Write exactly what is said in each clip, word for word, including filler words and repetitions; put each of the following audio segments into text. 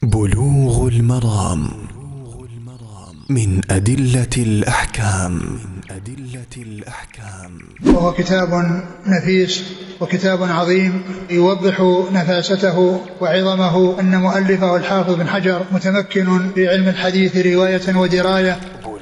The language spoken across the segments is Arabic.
بلوغ المرام من أدلة الأحكام. وهو كتاب نفيس وكتاب عظيم يوضح نفاسته وعظمه. أن مؤلفه الحافظ بن حجر متمكن في علم الحديث رواية ودراية.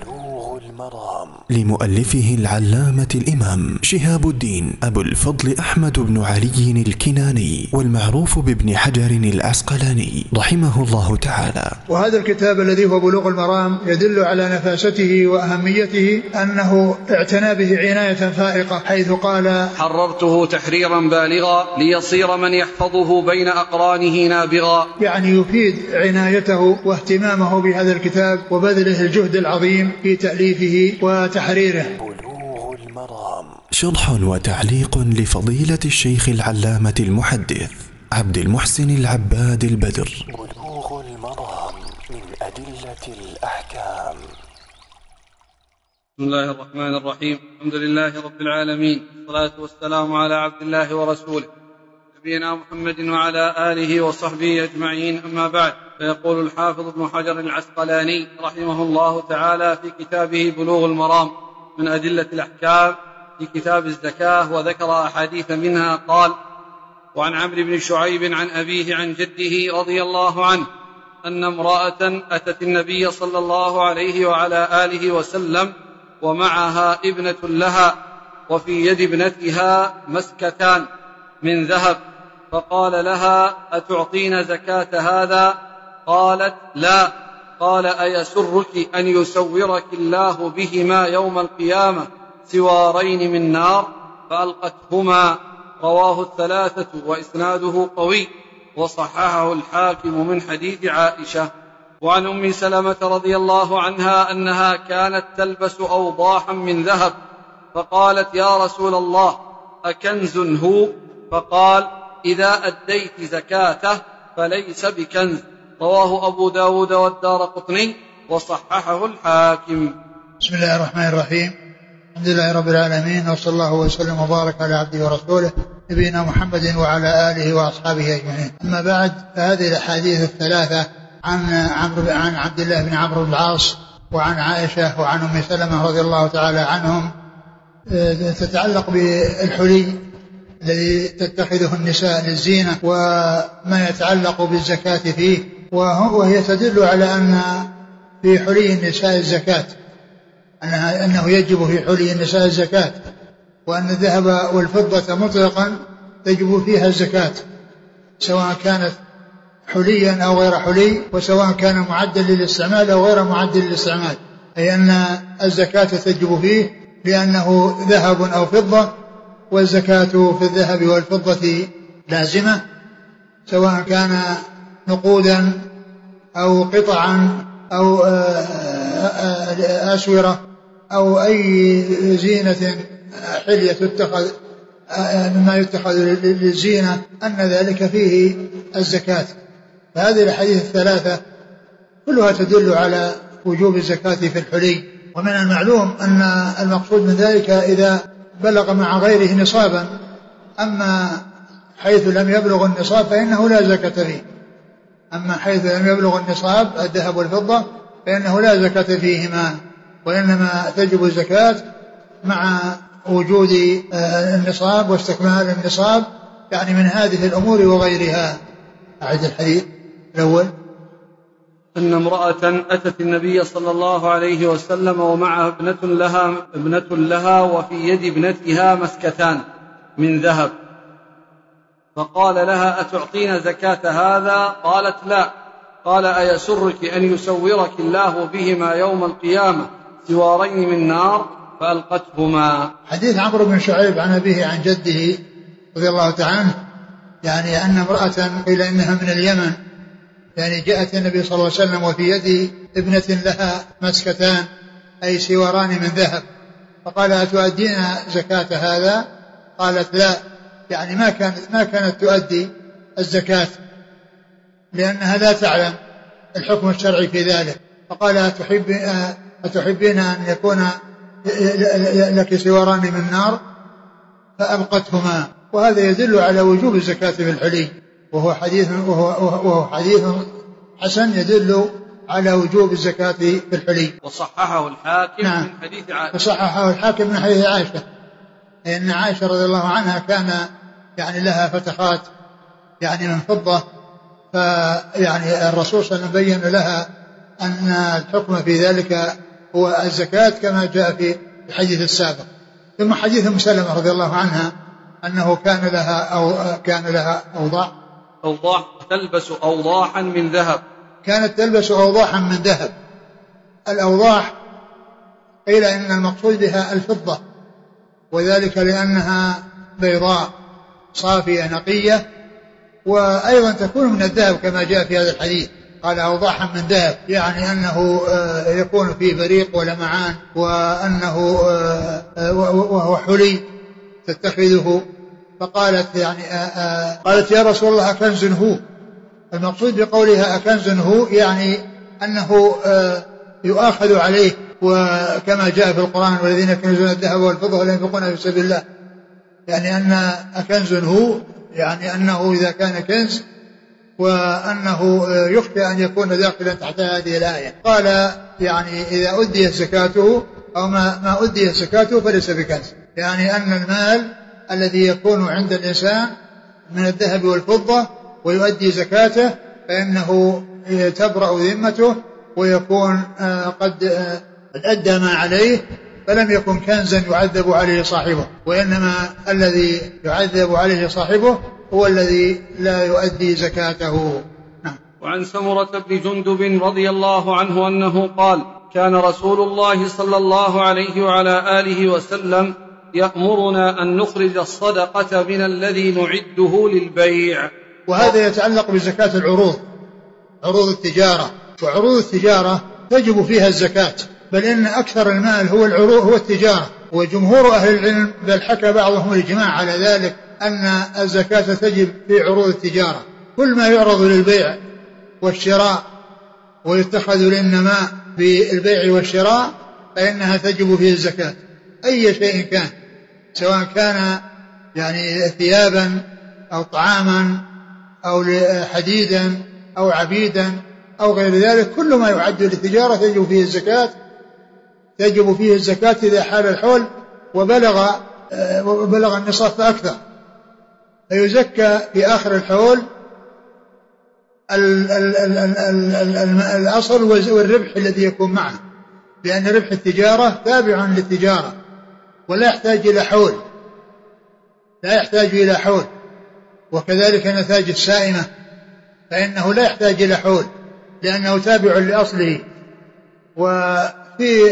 لمؤلفه العلامة الإمام شهاب الدين أبو الفضل أحمد بن علي الكناني، والمعروف بابن حجر العسقلاني رحمه الله تعالى. وهذا الكتاب الذي هو بلوغ المرام يدل على نفاسته وأهميته، أنه اعتنى به عناية فائقة، حيث قال: حررته تحريرا بالغا ليصير من يحفظه بين أقرانه نابغا. يعني يفيد عنايته واهتمامه بهذا الكتاب وبذله الجهد العظيم في تأليفه وتحريره. بلوغ المرام شرح وتعليق لفضيلة الشيخ العلامة المحدث عبد المحسن العباد البدر. بلوغ المرام من أدلة الأحكام. بسم الله الرحمن الرحيم. الحمد لله رب العالمين، والصلاة والسلام على عبد الله ورسوله نبينا محمد وعلى آله وصحبه أجمعين، أما بعد. فيقول الحافظ ابن حجر العسقلاني رحمه الله تعالى في كتابه بلوغ المرام من أدلة الأحكام في كتاب الزكاة، وذكر أحاديث منها. قال: وعن عمرو بن شعيب عن أبيه عن جده رضي الله عنه أن امرأة أتت النبي صلى الله عليه وعلى آله وسلم ومعها ابنة لها، وفي يد ابنتها مسكتان من ذهب، فقال لها: أتعطين زكاة هذا؟ قالت: لا. قال: أيسرك أن يسورك الله بهما يوم القيامة سوارين من نار؟ فألقتهما. رواه الثلاثة وإسناده قوي، وصححه الحاكم من حديث عائشة. وعن أم سلمة رضي الله عنها أنها كانت تلبس أوضاحا من ذهب، فقالت: يا رسول الله، أكنز هو؟ فقال: إذا أديت زكاته فليس بكنز. رواه أبو داود والدارقطني، وصححه الحاكم. بسم الله الرحمن الرحيم. الحمد لله رب العالمين، وصلى الله وسلم وبارك على عبده ورسوله نبينا محمد وعلى آله وأصحابه أجمعين. أما بعد، فهذه الأحاديث الثلاثة عن عمرو عن عبد الله بن عمرو بن العاص وعن عائشة وعن أم سلمة رضي الله تعالى عنهم تتعلق بالحلي الذي تتخذه النساء للزينة وما يتعلق بالزكاة فيه، وهي تدل على أن في حلي النساء الزكاة، أنه يجب في حلي النساء الزكاة، وأن الذهب والفضة مطلقا تجب فيها الزكاة، سواء كانت حليا أو غير حلي، وسواء كان معدا للاستعمال أو غير معد للاستعمال، أي أن الزكاة تجب فيه لأنه ذهب أو فضة، والزكاة في الذهب والفضة لازمة، سواء كان نقودا أو قطعا أو أسورة أو أي زينة حلية تتخذ مما يتخذ للزينة، أن ذلك فيه الزكاة. فهذه الحديث الثلاثة كلها تدل على وجوب الزكاة في الحلي. ومن المعلوم أن المقصود من ذلك إذا بلغ مع غيره نصابا، أما حيث لم يبلغ النصاب فإنه لا زكاة فيه، أما حيث لم يبلغ النصاب الذهب والفضة فإنه لا زكاة فيهما، وإنما تجب الزكاة مع وجود النصاب واستكمال النصاب، يعني من هذه الأمور وغيرها. أعد الحديث الأول. أن امرأة أتت النبي صلى الله عليه وسلم ومعها ابنة لها, ابنة لها وفي يد ابنتها مسكتان من ذهب، فقال لها: أتعطين زكاة هذا؟ قالت: لا. قال: أيسرك أن يسورك الله بهما يوم القيامة سوارين من نار؟ فألقتهما. حديث عمرو بن شعيب عن أبيه عن جده رضي الله تعالى عنه، يعني أن امرأة قيل إنها من اليمن، يعني جاءت النبي صلى الله عليه وسلم وفي يد ابنة لها مسكتان أي سواران من ذهب، فقال: أتؤدين زكاة هذا؟ قالت: لا. يعني ما كانت ما كانت تؤدي الزكاة لأنها لا تعلم الحكم الشرعي في ذلك. فقال: أتحب أتحبين أن يكون لك سواران من نار؟ فأبقتهما. وهذا يدل على وجوب الزكاة في الحلي، وهو حديث وهو, وهو حديث حسن يدل على وجوب الزكاة في الحلي. وصححه الحاكم نعم. من حديث عائشة. وصححه الحاكم من حديث عائشة، لأن عائشة رضي الله عنها كان يعني لها فتخات يعني من فضة، فيعني الرسول صلى الله عليه وسلم بين لها أن الحكم في ذلك هو الزكاة كما جاء في الحديث السابق. ثم حديث أم سلمة رضي الله عنها أنه كان لها أو كان لها أوضاع أوضاح تلبس أوضاحا من ذهب، كانت تلبس أوضاحا من ذهب. الأوضاح قيل إن المقصود بها الفضة، وذلك لأنها بيضاء صافية نقية، وأيضا تكون من الذهب كما جاء في هذا الحديث، قال أوضاحا من ذهب، يعني أنه يكون فيه بريق ولمعان، وأنه وهو حلي تتخذه. فقالت يعني قالت يا رسول الله أكنز هو. المقصود بقولها أكنز هو يعني أنه يؤاخذ عليه، وكما جاء في القرآن والذين يكنزون الذهب والفضة ولا ينفقونها في سبيل الله، يعني أن أكنز هو يعني أنه إذا كان كنز وأنه يخشى أن يكون داخلا تحت هذه الآية. قال يعني إذا أديت زكاته أو ما, ما أديت زكاته فليس بكنز، يعني أن المال الذي يكون عند الإنسان من الذهب والفضة ويؤدي زكاته فإنه تبرأ ذمته ويكون قد أدى ما عليه، فلم يكن كنزا يعذب عليه صاحبه، وإنما الذي يعذب عليه صاحبه هو الذي لا يؤدي زكاته. نعم. وعن سمرة بن جندب رضي الله عنه أنه قال كان رسول الله صلى الله عليه وعلى آله وسلم يأمرنا أن نخرج الصدقة من الذي نعده للبيع. وهذا يتعلق بزكاة العروض، عروض التجارة، وعروض التجارة تجب فيها الزكاة، بل إن أكثر المال هو العروض هو التجارة، وجمهور أهل العلم بل حكى بعضهم الإجماع على ذلك أن الزكاة تجب في عروض التجارة. كل ما يعرض للبيع والشراء ويتخذ للنماء بالبيع والشراء فإنها تجب فيه الزكاة، أي شيء كان، سواء كان يعني ثيابا أو طعاما أو حديدا أو عبيدا أو غير ذلك، كل ما يعد للتجارة تجب فيه الزكاة، تجب فيه الزكاة إذا حال الحول وبلغ وبلغ النصاب فأكثر، فيزكى في آخر الحول الأصل والربح الذي يكون معه، لأن ربح التجارة تابع للتجارة ولا يحتاج إلى حول، لا يحتاج إلى حول. وكذلك نتاج السائمة فإنه لا يحتاج إلى حول لأنه تابع لأصله. وفي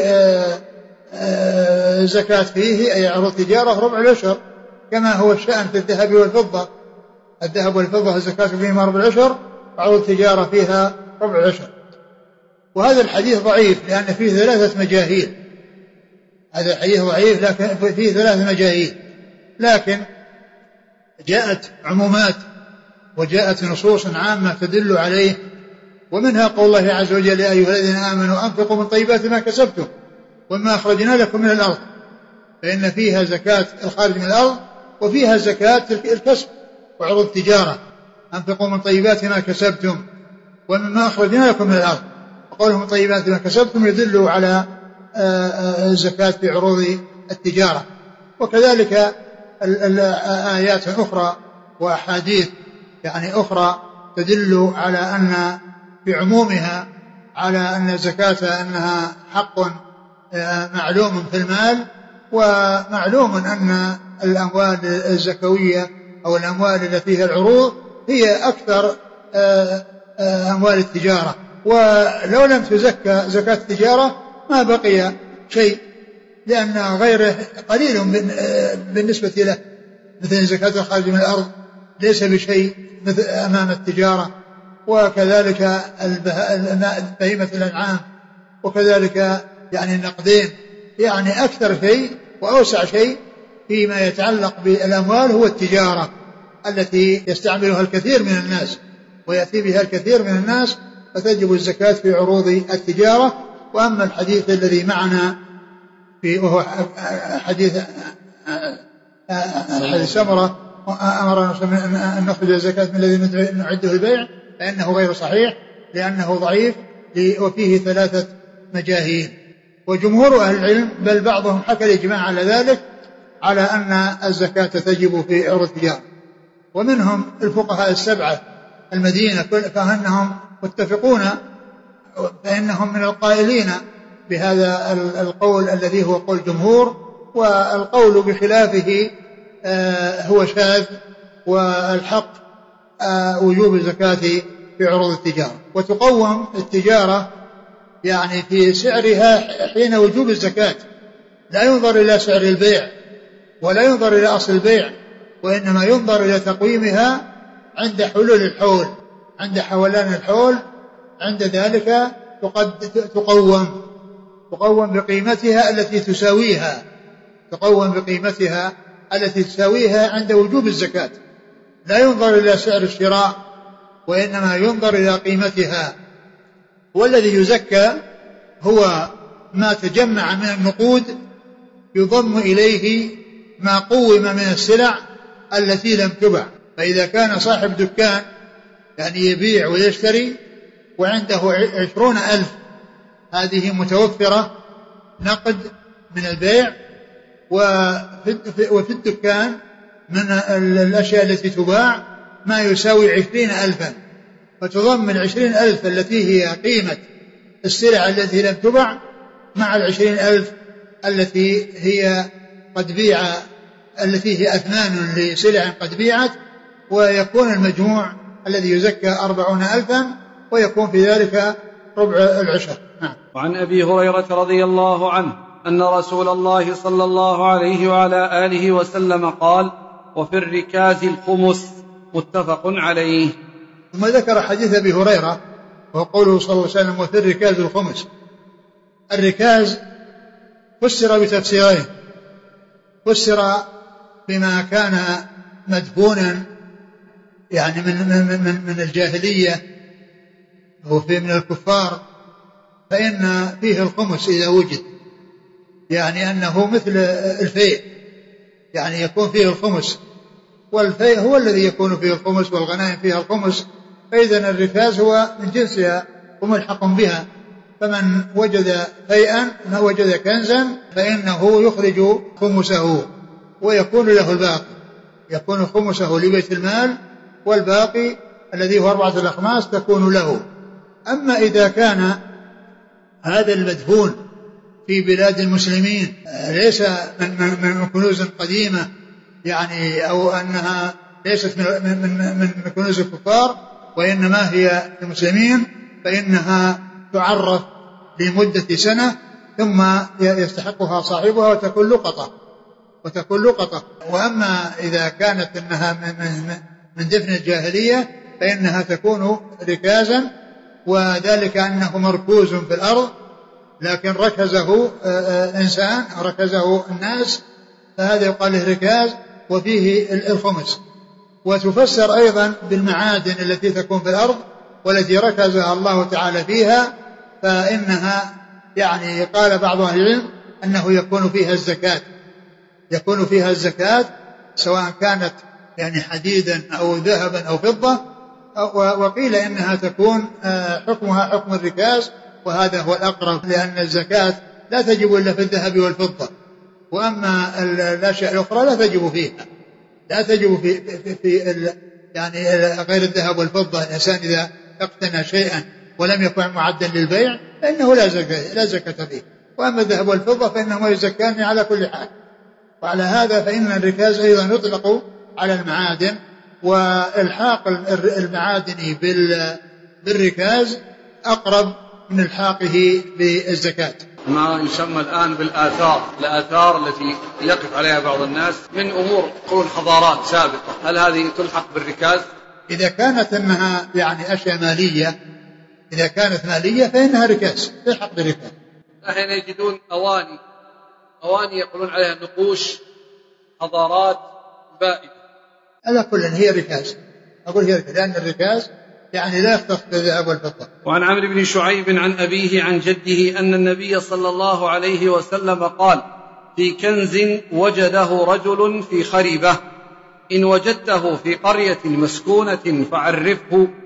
زكاة فيه أي عروض تجارة ربع العشر كما هو الشأن في الذهب والفضة، الذهب والفضة الزكاة فيهما ربع العشر، وعروض التجارة فيها ربع العشر. وهذا الحديث ضعيف لأن فيه ثلاثة مجاهيل، هذا الحديث ضعيف لكن فيه ثلاثة مجاهيل، لكن جاءت عمومات وجاءت نصوص عامة تدل عليه، ومنها قول الله عز وجل يا أيها الذين آمنوا أنفقوا من طيبات ما كسبتم وما أخرجنا لكم من الأرض، فإن فيها زكاة الخارج من الأرض وفيها زكاة الكسب وعروض التجارة. أنفقوا من طيبات ما كسبتم ومما أخرجنا لكم من الأرض، وقوله من طيبات ما كسبتم يدل على الزكاة في عروض التجارة. وكذلك آيات أخرى وأحاديث يعني أخرى تدل على أن في عمومها على أن الزكاة أنها حق معلوم في المال، ومعلوم أن الأموال الزكوية أو الأموال التي فيها العروض هي أكثر أموال التجارة، ولو لم تزكى زكاة التجارة ما بقي شيء لأن غيره قليل بالنسبة له، مثل زكاة الخارج من الأرض ليس بشيء أمام التجارة، وكذلك بهيمة الأنعام، وكذلك يعني النقدين، يعني أكثر شيء وأوسع شيء فيما يتعلق بالأموال هو التجارة التي يستعملها الكثير من الناس ويأتي بها الكثير من الناس، فتجب الزكاة في عروض التجارة. وأما الحديث الذي معنا في وهو حديث حديث سمرة أمرنا أن نخرج الزكاة من الذي نعده البيع فإنه غير صحيح، لأنه ضعيف وفيه ثلاثة مجاهيل. وجمهور أهل العلم بل بعضهم حكى الإجماع على ذلك، على أن الزكاة تجب في عروض التجارة. ومنهم الفقهاء السبعة المدينة فإنهم متفقون، فإنهم من القائلين بهذا القول الذي هو قول جمهور، والقول بخلافه هو شاذ، والحق وجوب الزكاة في عروض التجارة. وتقوم التجارة يعني في سعرها حين وجوب الزكاة، لا ينظر إلى سعر البيع ولا ينظر إلى أصل البيع، وإنما ينظر إلى تقويمها عند حلول الحول، عند حولان الحول، عند ذلك تقوم تقوم بقيمتها التي تساويها تقوم بقيمتها التي تساويها عند وجوب الزكاة. لا ينظر إلى سعر الشراء وإنما ينظر إلى قيمتها. والذي يزكى هو ما تجمع من النقود يضم إليه ما قوم من السلع التي لم تبع. فإذا كان صاحب دكان يعني يبيع ويشتري وعنده عشرون ألف، هذه متوفرة نقد من البيع، وفي الدكان من الأشياء التي تباع ما يساوي عشرين ألفا، فتضم العشرين ألف التي هي قيمة السلع التي لم تبع مع العشرين ألف التي هي قد بيع، التي هي أثمان لسلع قد بيعت، ويكون المجموع الذي يزكى أربعون ألفا، ويكون في ذلك ربع العشر. نعم. وعن أبي هريرة رضي الله عنه أن رسول الله صلى الله عليه وعلى آله وسلم قال: وفي الركاز الخمس، متفق عليه. ثم ذكر حديث أبي هريرة وقوله صلى الله عليه وسلم: وفي الركاز الخمس. الركاز فسر بتفسيرين: فسر بما كان مدفونا يعني من, من, من, من الجاهلية وفي من الكفار، فإن فيه الخمس إذا وجد، يعني أنه مثل الفيء، يعني يكون فيه الخمس، والفيء هو الذي يكون فيه الخمس والغنائم فيها الخمس، فإذا الركاز هو من جنسها وملحق بها. فمن وجد فيئا وجد كنزا فإنه يخرج خمسه ويكون له الباقي، يكون خمسه لبيت المال، والباقي الذي هو أربعة الأخماس تكون له. أما إذا كان هذا المدفون في بلاد المسلمين ليس من, من, من كنوز قديمة يعني، أو أنها ليست من, من, من كنوز الكفار وإنما هي المسلمين، فإنها تعرف لمدة سنة ثم يستحقها صاحبها وتكون لقطة وتكون لقطة. وأما إذا كانت إنها من, من دفن الجاهلية فإنها تكون ركازا، وذلك أنه مركوز في الأرض لكن ركزه إنسان أو ركزه الناس، فهذا يقال له ركاز وفيه الخمس. وتفسر أيضا بالمعادن التي تكون في الأرض والتي ركزها الله تعالى فيها، فإنها يعني قال بعض أهل العلم أنه يكون فيها الزكاة، يكون فيها الزكاة سواء كانت يعني حديدا أو ذهبا أو فضة، وقيل إنها تكون حكمها حكم الركاز، وهذا هو الأقرب، لأن الزكاة لا تجب إلا في الذهب والفضة، وأما الأشياء الأخرى لا تجب فيها، لا تجب في, في, في يعني غير الذهب والفضة. الإنسان إذا اقتنى شيئا ولم يكن معدا للبيع فإنه لا زكاة لا زكاة فيه، وأما الذهب والفضة فإنهما يزكان على كل حال. وعلى هذا فإن الركاز أيضا يطلق على المعادن، والحاق المعادن بالركاز أقرب من الحاقه بالزكاة. ما يسمى الآن بالآثار، الآثار التي يقف عليها بعض الناس من أمور قرون حضارات سابقة، هل هذه تلحق بالركاز؟ إذا كانت أنها يعني أشياء مالية، إذا كانت مالية فإنها ركاز، تلحق بالركاز. أحيانا يجدون أواني أواني يقولون عليها نقوش حضارات بائدة، هذا كله هي ركاز، أقول هي ركاز، لأن الركاز يعني لا يختص بالذهب والفضة. وعن عمرو بن شعيب عن أبيه عن جده أن النبي صلى الله عليه وسلم قال: في كنز وجده رجل في خريبة، إن وجدته في قرية مسكونة فعرفه،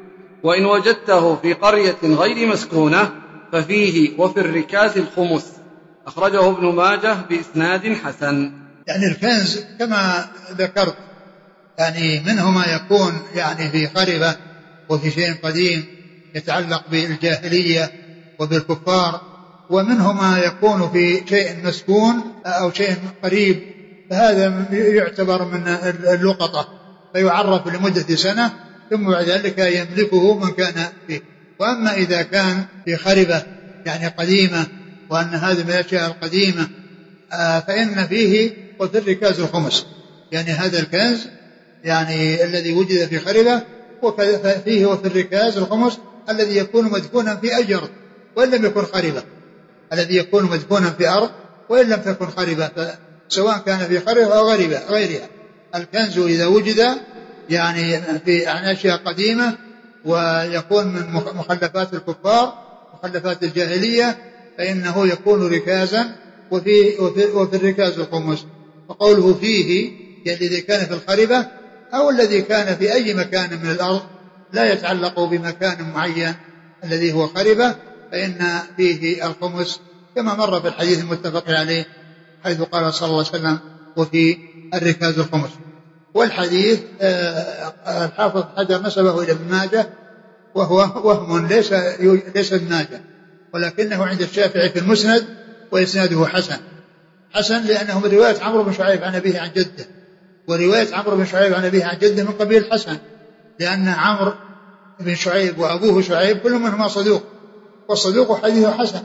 وإن وجدته في قرية غير مسكونة ففيه وفي الركاز الخمس. أخرجه ابن ماجه بإسناد حسن. يعني الكنز كما ذكرت يعني منه ما يكون يعني في خربة وفي شيء قديم يتعلق بالجاهلية وبالكفار، ومنه ما يكون في شيء مسكون أو شيء قريب، فهذا يعتبر من اللقطة فيعرف لمدة سنة ثم بعد ذلك يملكه من كان فيه. وأما إذا كان في خربة يعني قديمة وأن هذه من الأشياء القديمة فإن فيه وفي الركاز الخمس، يعني هذا الكنز يعني الذي وجد في خربة وفيه وفي الركاز الخمس الذي يكون مدفونا في أي أرض وإن لم يكن خربة، الذي يكون مدفونا في أرض وإن لم تكن خربة، سواء كان في خربة أو غيرها. الكنز إذا وجد يعني في أشياء قديمة ويكون من مخلفات الكفار مخلفات الجاهلية فإنه يكون ركازا وفي, وفي, وفي الركاز الخمس. وقوله فيه يعني الذي كان في الخربة أو الذي كان في أي مكان من الأرض لا يتعلق بمكان معين الذي هو خربة، فإن فيه الخمس كما مر في الحديث المتفق عليه حيث قال صلى الله عليه وسلم وفي الركاز الخمس. والحديث الحافظ حجر نسبه إلى ابن ماجه وهو وهم ليس ليس ابن ماجه، ولكنه عند الشافعي في المسند وإسناده حسن حسن لأنه من رواية عمرو بن شعيب عن أبيه عن جده، ورواية عمرو بن شعيب عن أبيه عن جده من قبيل حسن، لأن عمرو بن شعيب وأبوه شعيب كل منهما صدوق والصدوق حديثه حسن.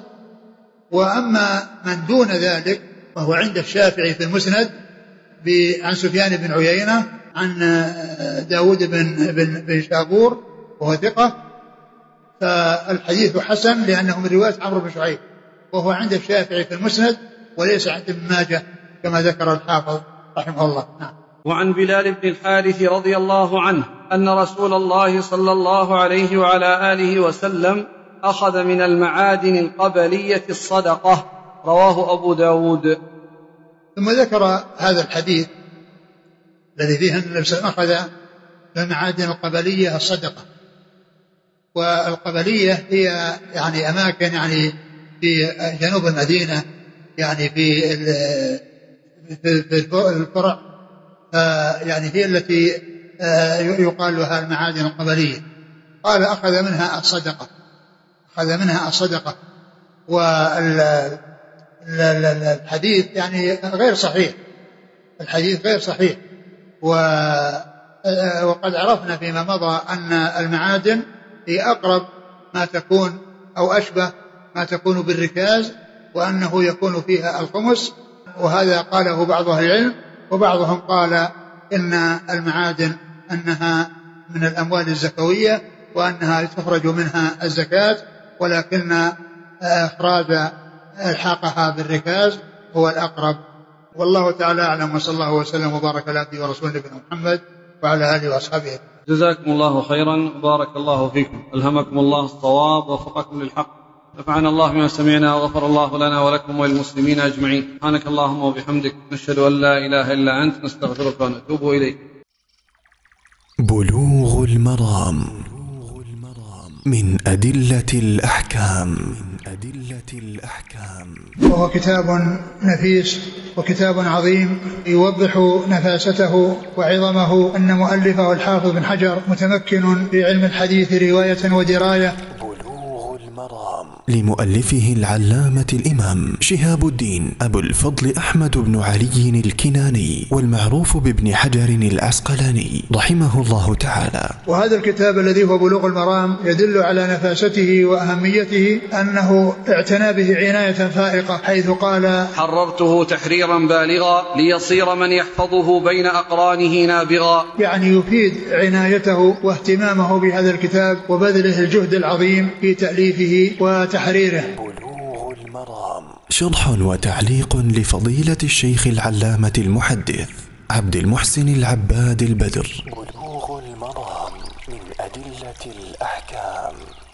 وأما من دون ذلك فهو عند الشافعي في المسند عن سفيان بن عيينة عن داود بن, بن, بن شابور وهو ثقة، فالحديث حسن لأنه من رواية عمرو بن شعيب، وهو عند الشافعي في المسند وليس عند ابن ماجه كما ذكر الحافظ رحمه الله. نعم. وعن بلال بن الحارث رضي الله عنه أن رسول الله صلى الله عليه وعلى آله وسلم أخذ من المعادن القبلية الصدقة. رواه أبو داود. ثم ذكر هذا الحديث الذي فيه أن النبي صلى الله عليه وسلم أخذ من المعادن القبلية الصدقة. والقبلية هي يعني أماكن يعني في جنوب المدينة يعني في في الفرع يعني هي التي يقال لها المعادن القبلية. قال أخذ منها الصدقة أخذ منها الصدقة والحديث يعني غير صحيح، الحديث غير صحيح. وقد عرفنا فيما مضى أن المعادن هي أقرب ما تكون أو أشبه ما تكون بالركاز، وأنه يكون فيها الخمس، وهذا قاله بعض أهل العلم. وبعضهم قال إن المعادن أنها من الأموال الزكوية وأنها تخرج منها الزكاة، ولكن إخراج الحاقها بالركاز هو الأقرب. والله تعالى أعلم، وصلى الله وسلم وبارك على عبده ورسوله نبينا محمد وعلى آله وأصحابه. جزاكم الله خيرا وبارك الله فيكم، ألهمكم الله الصواب ووفقكم للحق، نفعنا الله بما سمعنا وغفر الله لنا ولكم وللمسلمين أجمعين. سبحانك اللهم وبحمدك، نشهد أن لا إله إلا أنت، نستغفرك ونتوب إليك. بلوغ المرام من أدلة الأحكام. أدلة الأحكام. وهو كتاب نفيس وكتاب عظيم يوضح نفاسته وعظمه. أن مؤلفه الحافظ بن حجر متمكن في علم الحديث رواية ودراية. بلوغ المرام لمؤلفه العلامة الإمام شهاب الدين أبو الفضل أحمد بن علي الكناني، والمعروف بابن حجر العسقلاني رحمه الله تعالى. وهذا الكتاب الذي هو بلوغ المرام يدل على نفاسته وأهميته، أنه اعتنى به عناية فائقة، حيث قال: حررته تحريرا بالغا ليصير من يحفظه بين أقرانه نابغا. يعني يفيد عنايته واهتمامه بهذا الكتاب وبذله الجهد العظيم في تأليفه وتحريره. بلوغ المرام شرح وتعليق لفضيلة الشيخ العلامة المحدث عبد المحسن العباد البدر. بلوغ المرام من أدلة الأحكام.